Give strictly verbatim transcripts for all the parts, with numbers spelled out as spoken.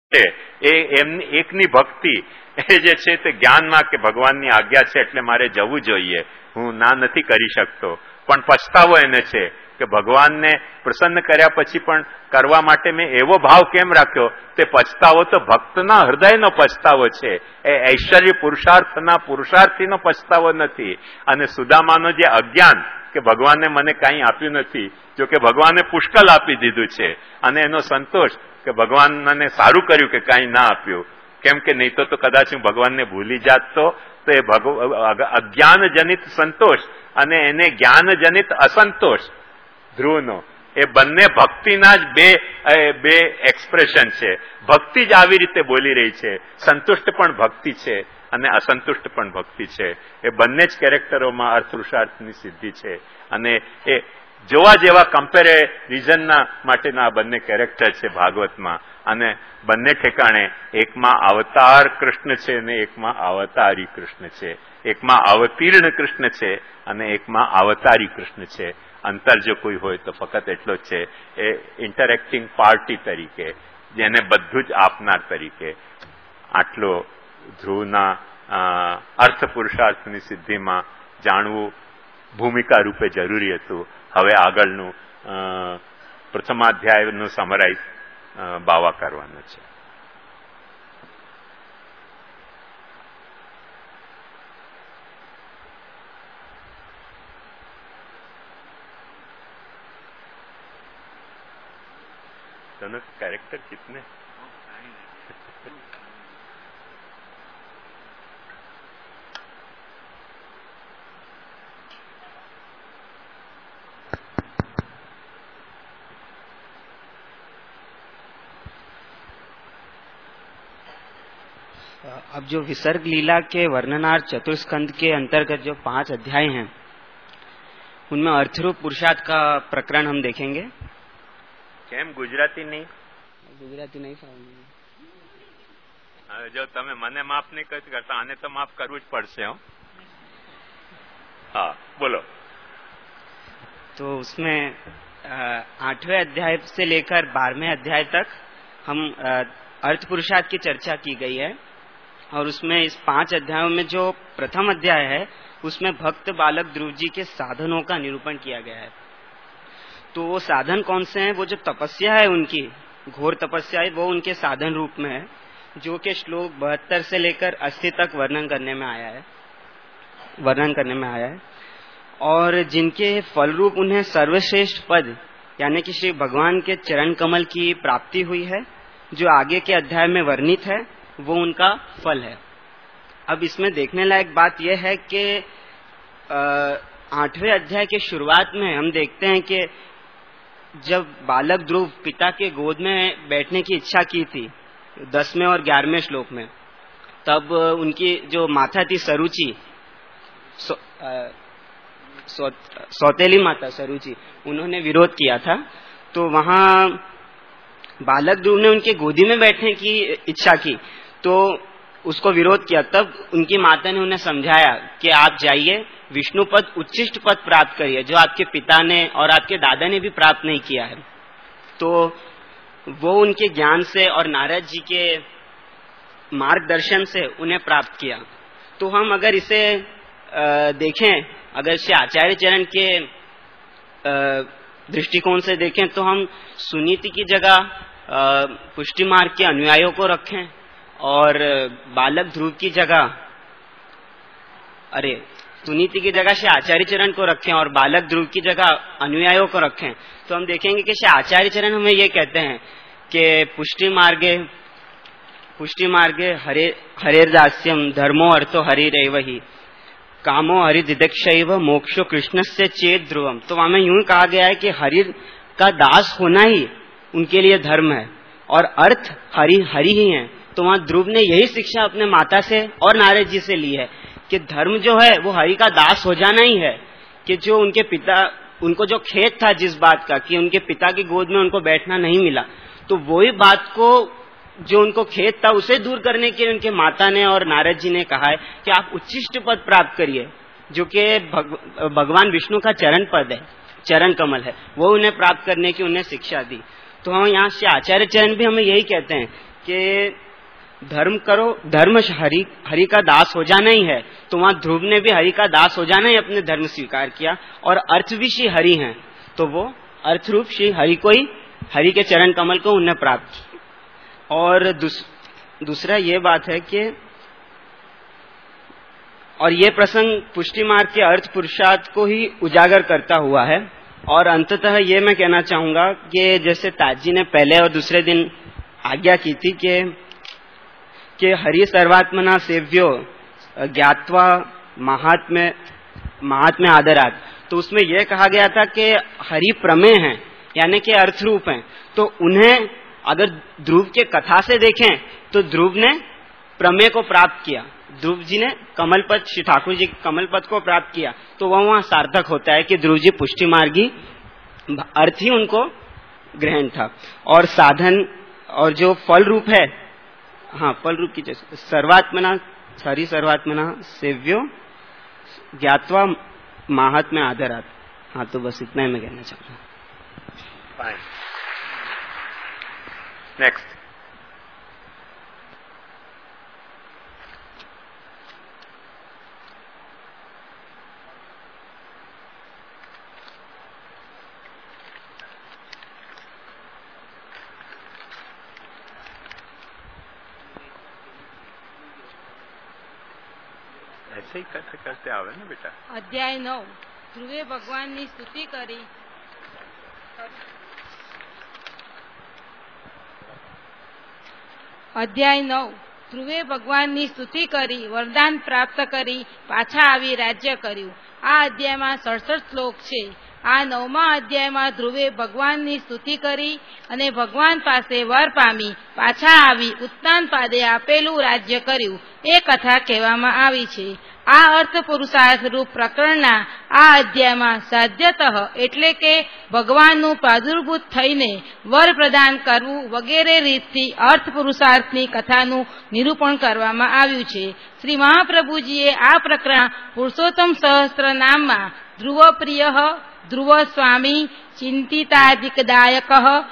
એ એમની એકની ભક્તિ એ જે છે તે જ્ઞાનમાં કે ભગવાનની આજ્ઞા છે એટલે મારે જવું જોઈએ, હું ના નથી કરી શકતો, પણ પછતાવો એને છે કે ભગવાનને પ્રસન્ન કર્યા પછી પણ કરવા માટે મેં એવો ભાવ કેમ રાખ્યો. તે પછતાવો તો ભક્તના હૃદયનો પછતાવો છે, એ ઐશ્વર્ય પુરુષાર્થના પુરુષાર્થીનો પછતાવો નથી. અને સુદામાનો જે અજ્ઞાન કે ભગવાને મને કાંઈ આપ્યું નથી, જો કે ભગવાને પુષ્કળ આપી દીધું છે, અને એનો સંતોષ કે ભગવાન મને સારું કર્યું કે કાંઈ ના આપ્યું, કેમ કે નહીં તો કદાચ હું ભગવાનને ભૂલી જાત. તો એ અજ્ઞાનજનિત સંતોષ અને એને જ્ઞાનજનિત અસંતોષ ધ્રુવનો, એ બંને ભક્તિના જ બે બે એક્સપ્રેશન છે. ભક્તિ જ આવી રીતે બોલી રહી છે, સંતુષ્ટ પણ ભક્તિ છે અને અસંતુષ્ટ પણ ભક્તિ છે. એ બંને જ કેરેક્ટરોમાં અર્થપુરુષાર્થની સિદ્ધિ છે. અને એ જોવા જેવા કમ્પેરિઝનના માટેના આ બંને કેરેક્ટર છે ભાગવતમાં. અને બંને ઠેકાણે એકમાં અવતાર કૃષ્ણ છે અને એકમાં અવતારી કૃષ્ણ છે. એકમાં અવતીર્ણ કૃષ્ણ છે અને એકમાં અવતારી કૃષ્ણ છે. અંતર જો કોઈ હોય તો ફક્ત એટલો જ છે, એ ઇન્ટરેક્ટિંગ પાર્ટી તરીકે, જેને બધું જ આપનાર તરીકે. આટલો ધ્રુવના અર્થ પુરુષાર્થની સિદ્ધિમાં જાણવું ભૂમિકા રૂપે જરૂરી હતું. હવે આગળનું પ્રથમાધ્યાયનું સમરાઈઝ બાવા કરવાનું છે. दोनों कैरेक्टर कितने अब जो विसर्ग लीला के वर्णनार्थ चतुर्स्कंद के अंतर्गत जो पांच अध्याय हैं, उनमें अर्थरूप पुरुषार्थ का प्रकरण हम देखेंगे. કેમ ગુજરાતી નહીં? ગુજરાતી નહીં ફાવે. હવે જો તમે મને માફ નહીં કરતા, આને તો માફ કરવું જ પડશે. હો हाँ बोलो. तो उसमें आठवें अध्याय से लेकर बारहवें अध्याय तक हम अर्थ पुरुषार्थ की चर्चा की गई है. और उसमें इस पांच अध्यायों में जो प्रथम अध्याय है उसमें भक्त बालक ध्रुव जी के साधनों का निरूपण किया गया है. तो वो साधन कौन से हैं? वो जो तपस्या है उनकी घोर तपस्या है, वो उनके साधन रूप में है, जो कि श्लोक बहत्तर से लेकर अस्सी तक वर्णन करने में आया है वर्णन करने में आया है. और जिनके फल रूप उन्हें सर्वश्रेष्ठ पद यानी कि श्री भगवान के चरण कमल की प्राप्ति हुई है, जो आगे के अध्याय में वर्णित है, वो उनका फल है. अब इसमें देखने लायक बात यह है कि आठवें अध्याय के शुरुआत में हम देखते हैं कि जब बालक ध्रुव पिता के गोद में बैठने की इच्छा की थी दसवें और ग्यारहवें श्लोक में, तब उनकी जो माता थी सरुचि, सौ, सौ, सौतेली माता सरुचि, उन्होंने विरोध किया था. तो वहाँ बालक ध्रुव ने उनके गोदी में बैठने की इच्छा की तो उसको विरोध किया. तब उनकी माता ने उन्हें समझाया कि आप जाइए विष्णु पद उच्चिष्ट पद प्राप्त करिए, जो आपके पिता ने और आपके दादा ने भी प्राप्त नहीं किया है. तो वो उनके ज्ञान से और नारद जी के मार्गदर्शन से उन्हें प्राप्त किया. तो हम अगर इसे देखें, अगर श्री आचार्य चरण के दृष्टिकोण से देखें, तो हम सुनीति की जगह पुष्टि मार्ग के अनुयायियों को रखें और बालक ध्रुव की जगह अरे सुनीति की जगह श्री आचार्य चरण को रखें और बालक ध्रुव की जगह अनुयायियों को रखें, तो हम देखेंगे कि श्री आचार्य चरण हमें ये कहते हैं कि पुष्टि मार्गे पुष्टि मार्गे हरे हरेर्दास्यम धर्मो अर्थो हरिरेव ही कामो हरिदिदक्षैव मोक्षो कृष्णस्य चेत ध्रुवम. तो हमें यूं कहा गया है कि हरि का दास होना ही उनके लिए धर्म है और अर्थ हरि हरि ही है. तो वहाँ ध्रुव ने यही शिक्षा अपने माता से और नारद जी से ली है कि धर्म जो है वो हरि का दास हो जाना ही है. कि जो उनके पिता, उनको जो खेद था जिस बात का कि उनके पिता की गोद में उनको बैठना नहीं मिला, तो वही बात को जो उनको खेद था उसे दूर करने के लिए उनके माता ने और नारद जी ने कहा है कि आप उच्चिष्ट पद प्राप्त करिए, जो कि भग, भगवान विष्णु का चरण पद है, चरण कमल है, वो उन्हें प्राप्त करने की उन्हें शिक्षा दी. तो हम यहाँ से आचार्य चरण भी हमें यही कहते हैं कि धर्म करो, धर्म हरि हरि का दास हो जाना ही है, तो वहां ध्रुव ने भी हरि का दास हो जाना ही अपने धर्म स्वीकार किया, और अर्थ भी श्री हरि हैं, तो वो अर्थ रूप श्री हरि को ही, हरि के चरण कमल को उन्हें प्राप्त की। और दूस, दूसरा ये बात है कि और ये प्रसंग पुष्टि मार्ग के अर्थ पुरुषार्थ को ही उजागर करता हुआ है। और अंततः ये मैं कहना चाहूंगा कि जैसे ताजी ने पहले और दूसरे दिन आज्ञा की थी कि कि हरि सर्वात्मना सेव्यो ज्ञात्वा महात्म्य महात्म्य आदरात, तो उसमें यह कहा गया था कि हरि प्रमेय हैं, यानी कि अर्थ रूप हैं, तो उन्हें अगर ध्रुव के कथा से देखें तो ध्रुव ने प्रमेय को प्राप्त किया, ध्रुव जी ने कमल पद, श्री ठाकुर जी कमल पद को प्राप्त किया, तो वह वहां सार्थक होता है कि ध्रुव जी पुष्टि मार्गी अर्थ ही उनको ग्रहण था। और साधन और जो फल रूप है, हाँ फल रूप की जैसे सर्वात्मना, हरि सर्वात्मना सेव्यो ज्ञात्वा महात्म्य आदरात। हाँ, तो बस इतना ही मैं कहना चाहूंगा। नेक्स्ट। ऐसे ही करते करते आवे ना बेटा। अध्याय नौ ध्रुवे भगवान ની સ્તુતિ કરી। અધ્યાય નવ ધ્રુવે ભગવાનની સ્તુતિ કરી, વરદાન પ્રાપ્ત કરી પાછા આવી રાજ્ય કર્યું। આ અધ્યાયમાં સડસઠ શ્લોક છે। આ નવમા અધ્યાયમાં ધ્રુવે ભગવાનની સ્તુતિ કરી અને ભગવાન પાસે વર પામી પાછા આવી ઉત્તાન પાદે આપેલું રાજ્ય કર્યું, એ કથા કહેવામાં આવી છે। આ અર્થ પુરુષાર્થ રૂપ પ્રકરણના આ અધ્યાયમાં સાધ્યતઃ એટલે કે ભગવાનનું પ્રાદુર્ભૂત થઈને વર પ્રદાન કરવું વગેરે રીતથી અર્થ પુરુષાર્થની કથાનું નિરૂપણ કરવામાં આવ્યું છે। શ્રી મહાપ્રભુજીએ આ પ્રકરણ પુરુષોત્તમ સહસ્ત્ર નામમાં ધ્રુવ પ્રિય, ધ્રુવ સ્વામી, ચિંતિતાધિકદાયક,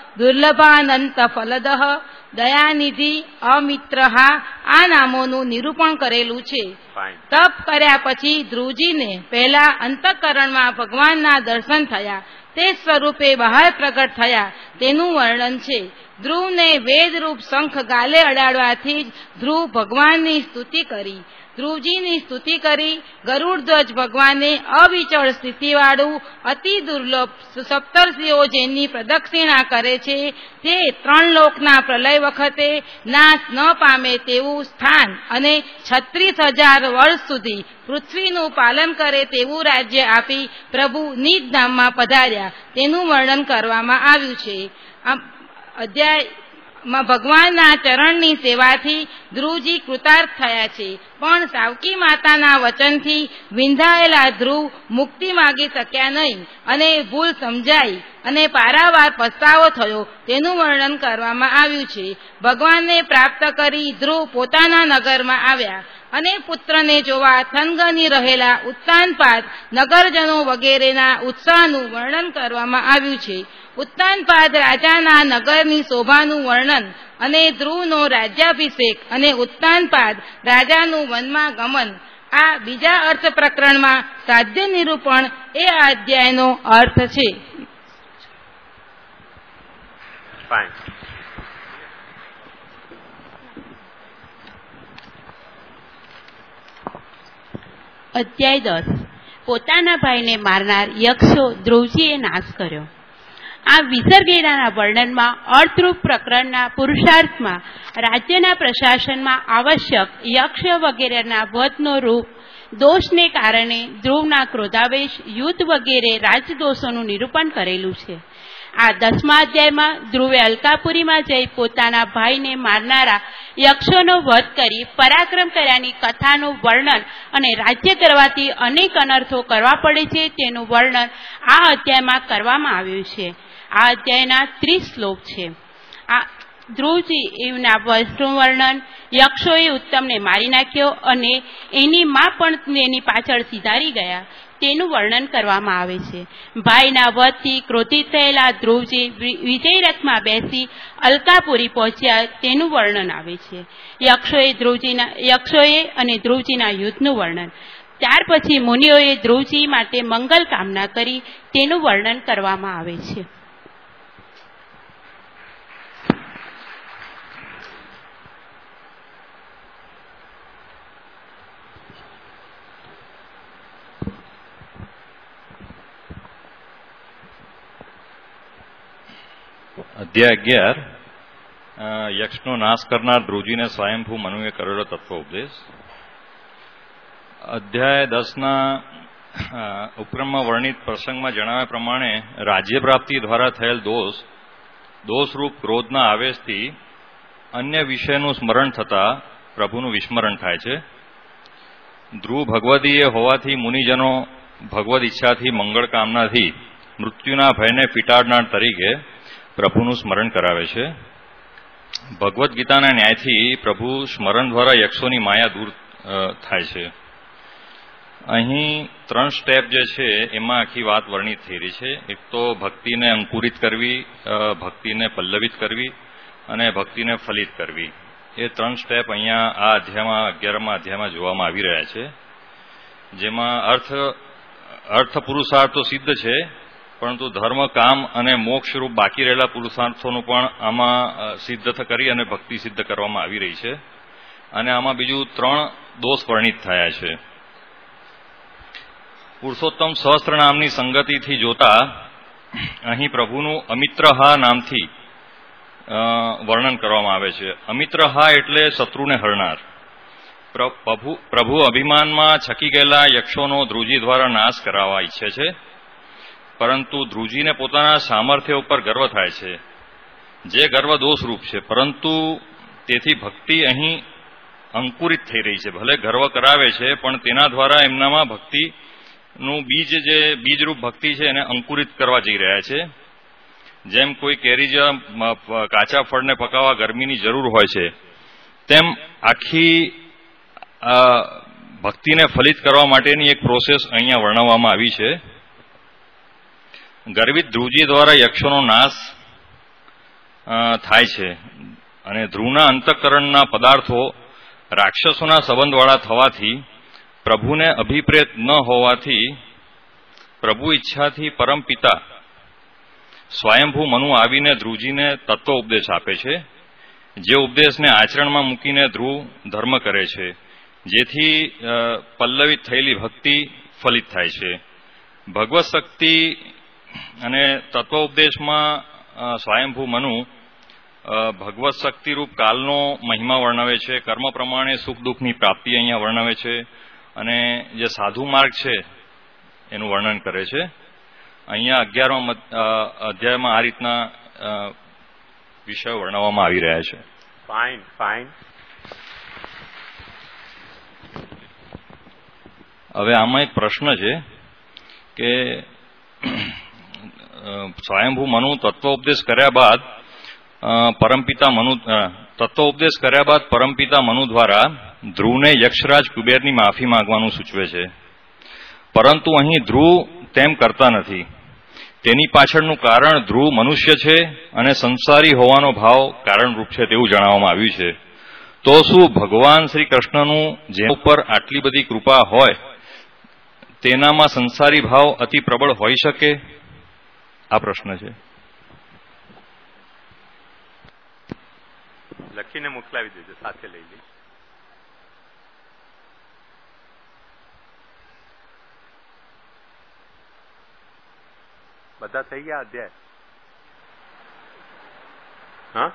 દુર્લભાનંત ફલદ, દયાનિધિ, અમિત્રહા આ નામોનું નિરૂપણ કરેલું છે। તપ કર્યા પછી ધ્રુવજીને પહેલા અંતઃકરણમાં ભગવાનના દર્શન થયા, તે સ્વરૂપે બહાર પ્રગટ થયા તેનું વર્ણન છે। ધ્રુવને વેદરૂપ શંખ ગાલે અડાડવાથી જ ધ્રુવ ભગવાનની સ્તુતિ કરી। ધ્રુવજીની સ્તુતિ કરી ગરુડધ્વજ ભગવાને અવિચળ સ્થિતિવાળું અતિ દુર્લભ સપ્તર્ષિઓ જેની પ્રદક્ષિણા કરે છે તે ત્રણ લોકના પ્રલય વખતે નાશ ન પામે તેવું સ્થાન અને છત્રીસ હજાર વર્ષ સુધી પૃથ્વીનું પાલન કરે તેવું રાજ્ય આપી પ્રભુ નિજ ધામમાં પધાર્યા તેનું વર્ણન કરવામાં આવ્યું છે। આ અધ્યાય માં ભગવાનના ચરણની સેવાથી ધ્રુવજી કૃતાર્થ થયા છે, પણ સાવકી માતાના વચનથી વિંધાયેલા ધ્રુવ મુક્તિ માગી શક્યા નહીં અને ભૂલ સમજાઈ અને પારાવાર પસ્તાવો થયો તેનું વર્ણન કરવામાં આવ્યું છે। ભગવાનને પ્રાપ્ત કરી ધ્રુવ પોતાના નગરમાં આવ્યા અને પુત્રને જોવા થનગની રહેલા ઉત્તાનપાદ નગરજનો વગેરેના ઉત્સાહનું વર્ણન કરવામાં આવ્યું છે। ઉત્તાનપાદ રાજાના નગરની શોભાનું વર્ણન અને ધ્રુવનો રાજ્યાભિષેક અને ઉત્તાનપાદ રાજાનું વનમાં ગમન આ બીજા અર્થ પ્રકરણમાં સાધ્ય નિરૂપણ એ આ અધ્યાયનો અર્થ છે। અધ્યાય દસ પોતાના ભાઈને મારનાર યક્ષો ધ્રુવજીએ નાશ કર્યો। આ વિસર્ગેરાના વર્ણનમાં અર્થરૂપ પ્રકરણના પુરુષાર્થમાં રાજ્યના પ્રશાસનમાં આવશ્યક યક્ષ વગેરેના વધનો રૂપ દોષને કારણે ધ્રુવના ક્રોધાવેશ, યુદ્ધ વગેરે રાજદોષોનું નિરૂપણ કરેલું છે। આ દસમા અધ્યાયમાં ધ્રુવે અલકાપુરીમાં જઈ પોતાના ભાઈને મારનારા યક્ષોનો વધ કરી પરાક્રમ કર્યાની કથાનું વર્ણન અને રાજ્ય કરવાથી અનેક અનર્થો કરવા પડે છે તેનું વર્ણન આ અધ્યાયમાં કરવામાં આવ્યું છે। આ અધ્યાયના ત્રીસ શ્લોક છે। આ ધ્રુવજી એમના વંશનું વર્ણન, યક્ષોએ ઉત્તમને મારી નાખ્યો અને એની માં પણ એની પાછળ સિધારી ગયા તેનું વર્ણન કરવામાં આવે છે. ભાઈના વધથી ક્રોધિત થયેલા ધ્રુવજી વિજય રથમાં બેસી અલકાપુરી પહોંચ્યા તેનું વર્ણન આવે છે. યક્ષોએ ધ્રુવજીના યક્ષોએ અને ધ્રુવજીના યુદ્ધનું વર્ણન. ત્યાર પછી મુનિઓએ ધ્રુવજી માટે મંગલ કામના કરી તેનું વર્ણન કરવામાં આવે છે. અધ્યાય અગિયાર યક્ષનો નાશ કરનાર ધ્રુવજીને સ્વયંભૂ મનુએ કરેલો તત્વ ઉપદેશ. અધ્યાય દસના ઉપક્રમમાં વર્ણિત પ્રસંગમાં જણાવ્યા પ્રમાણે રાજ્ય પ્રાપ્તિ દ્વારા થયેલ દોષ દોષરૂપ ક્રોધના આવેશથી અન્ય વિષયનું સ્મરણ થતા પ્રભુનું વિસ્મરણ થાય છે. ધ્રુવ ભગવદીય હોવાથી મુનિજનો ભગવદ ઈચ્છાથી મંગળ કામનાથી મૃત્યુના ભયને ફીટાડનાર તરીકે પ્રભુનું સ્મરણ કરાવે છે. ભગવદ્ ગીતાના ન્યાયથી પ્રભુ સ્મરણ દ્વારા યક્ષોની માયા દૂર થાય છે. અહીં ત્રણ સ્ટેપ જે છે એમાં આખી વાત વર્ણિત થઈ રહી છે. એક તો ભક્તિને અંકુરિત કરવી, ભક્તિને પલ્લવિત કરવી અને ભક્તિને ફલિત કરવી. એ ત્રણ સ્ટેપ અહીંયા આ અધ્યાયમાં અગિયારમાં અધ્યાયમાં જોવામાં આવી રહ્યા છે. જેમાં અર્થ અર્થ પુરુષાર્થ તો સિદ્ધ છે, પરંતુ ધર્મ, કામ અને મોક્ષરૂપ બાકી રહેલા પુરુષાર્થોનું પણ આમાં સિદ્ધ કરી અને ભક્તિ સિદ્ધ કરવામાં આવી રહી છે. અને આમાં બીજું ત્રણ દોષ વર્ણિત થયા છે. પુરુષોત્તમ સહસ્ત્ર નામની સંગતિથી જોતા અહીં પ્રભુનું અમિત્રહા નામથી વર્ણન કરવામાં આવે છે. અમિત્રહા એટલે શત્રુને હરનાર. પ્રભુ પ્રભુ અભિમાનમાં છકી ગયેલા યક્ષોનો ધ્રુવજી દ્વારા નાશ કરાવવા ઈચ્છે છે, પરંતુ ધ્રુવજીને પોતાના સામર્થ્ય ઉપર ગર્વ થાય છે, જે ગર્વ દોષરૂપ છે. પરંતુ તેથી ભક્તિ અહીં અંકુરિત થઈ રહી છે. ભલે ગર્વ કરાવે છે, પણ તેના દ્વારા એમનામાં ભક્તિનું બીજ જે બીજરૂપ ભક્તિ છે એને અંકુરિત કરવા જઈ રહ્યા છે. જેમ કોઈ કેરી જે કાચા ફળને પકાવવા ગરમીની જરૂર હોય છે, તેમ આખી ભક્તિને ફલિત કરવા માટેની એક પ્રોસેસ અહીંયા વર્ણવવામાં આવી છે. ગર્વિત ધ્રુવજી દ્વારા યક્ષોનો નાશ થાય છે અને ધ્રુવના અંતઃકરણના પદાર્થો રાક્ષસોના સંબંધવાળા થવાથી, પ્રભુને અભિપ્રેત ન હોવાથી, પ્રભુ ઈચ્છાથી પરમપિતા સ્વયંભૂ મનુ આવીને ધ્રુવજીને તત્વ ઉપદેશ આપે છે, જે ઉપદેશને આચરણમાં મૂકીને ધ્રુવ ધર્મ કરે છે, જેથી પલ્લવિત થયેલી ભક્તિ ફલિત થાય છે. ભગવત શક્તિ અને તત્વ ઉપદેશમાં સ્વયંભૂ મનુ ભગવત શક્તિરૂપ કાલનો મહિમા વર્ણવે છે. કર્મ પ્રમાણે સુખ દુઃખની પ્રાપ્તિ અહીંયા વર્ણવે છે અને જે સાધુ માર્ગ છે એનું વર્ણન કરે છે. અહીંયા અગિયારમા અધ્યાયમાં આ રીતના વિષયો વર્ણવવામાં આવી રહ્યા છે. ફાઇન ફાઇન હવે આમાં એક પ્રશ્ન છે કે સ્વયંભૂ મનુ તત્વોપદેશ કર્યા બાદ પરમપિતા મનુ તત્વોપદેશ કર્યા બાદ પરમપિતા મનુ દ્વારા ધ્રુવને યક્ષરાજ કુબેરની માફી માંગવાનું સૂચવે છે, પરંતુ અહીં ધ્રુવ તેમ કરતા નથી. તેની પાછળનું કારણ ધ્રુવ મનુષ્ય છે અને સંસારી હોવાનો ભાવ કારણરૂપ છે તેવું જણાવવામાં આવ્યું છે. તો શું ભગવાન શ્રી કૃષ્ણનું જેના ઉપર આટલી બધી કૃપા હોય તેનામાં સંસારી ભાવ અતિ પ્રબળ હોઈ શકે? આ પ્રશ્ન છે. લખીને મોકલાવી દેજો, સાથે લઈ લઈ. બધા થઈ ગયા અધ્યાય? હા,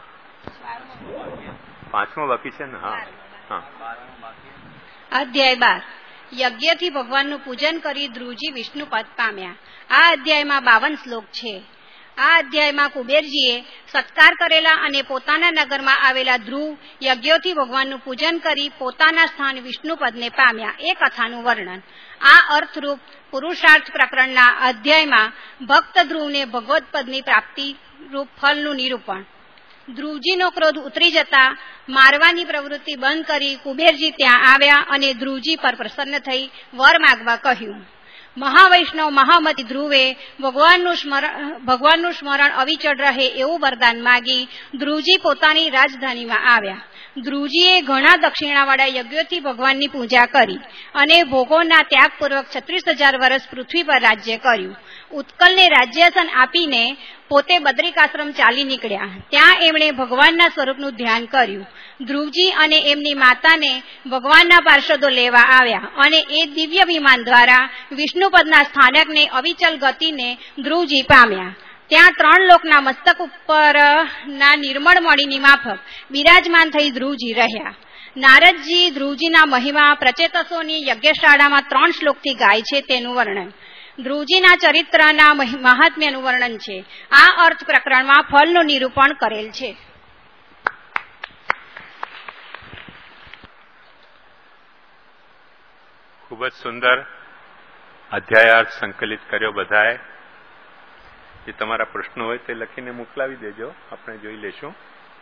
પાંચમો બાકી છે ને? હા હા. અધ્યાય બાર. યજ્ઞથી ભગવાનનું પૂજન કરી ધ્રુવજી વિષ્ણુ પદ પામ્યા. આ અધ્યાયમાં બાવન શ્લોક છે. આ અધ્યાયમાં કુબેરજીએ સત્કાર કરેલા અને પોતાના નગરમાં આવેલા ધ્રુવ યજ્ઞોથી ભગવાનનું પૂજન કરી પોતાના સ્થાન વિષ્ણુપદને પામ્યા એ કથાનું વર્ણન. આ અર્થરૂપ પુરુષાર્થ પ્રકરણના અધ્યાયમાં ભક્ત ધ્રુવને ભગવત પદની પ્રાપ્તિ રૂપ ફલનું નિરૂપણ. ધ્રુવજીનો ક્રોધ ઉતરી જતા મારવાની પ્રવૃત્તિ બંધ કરી કુબેરજી ત્યાં આવ્યા અને ધ્રુવજી પર પ્રસન્ન થઈ વર માગવા કહ્યું. મહાવૈષ્ણવ મહામતી ધ્રુવે ભગવાનનું સ્મરણ ભગવાનનું સ્મરણ અવિચળ રહે એવું વરદાન માગી ધ્રુવજી પોતાની રાજધાનીમાં આવ્યા. ધ્રુવજીએ ઘણા દક્ષિણાવાળા યજ્ઞોથી ભગવાનની પૂજા કરી અને ભોગોના ત્યાગપૂર્વક છત્રીસ હજાર વર્ષ પૃથ્વી પર રાજ્ય કર્યું. ઉત્કલને રાજ્યાસન આપીને પોતે બદ્રિકાશ્રમ ચાલી નીકળ્યા. ત્યાં એમણે ભગવાનના સ્વરૂપનું ધ્યાન કર્યું. ધ્રુવજી અને એમની માતાને ભગવાનના પાર્ષદો લેવા આવ્યા અને એ દિવ્ય વિમાન દ્વારા વિષ્ણુપદના સ્થાનકને અવિચલ ગતિને ધ્રુવજી પામ્યા. ત્યાં ત્રણ લોકના મસ્તક ઉપરના નિર્મળ મણીની માફક બિરાજમાન થઈ ધ્રુવજી રહ્યા. નારદજી ધ્રુવજીના મહિમા પ્રચેતસોની યજ્ઞશાળામાં ત્રણ શ્લોકથી ગાય છે તેનું વર્ણન. ધ્રુવજીના ચરિત્રના મહાત્મ્યનું વર્ણન છે. આ અર્થ પ્રકરણમાં ફળનું નિરૂપણ કરેલ છે. ખૂબ જ સુંદર અધ્યાયાર્થ સંકલિત કર્યો બધાએ. જે તમારા પ્રશ્નો હોય તે લખીને મોકલાવી દેજો, આપણે જોઈ લેશું.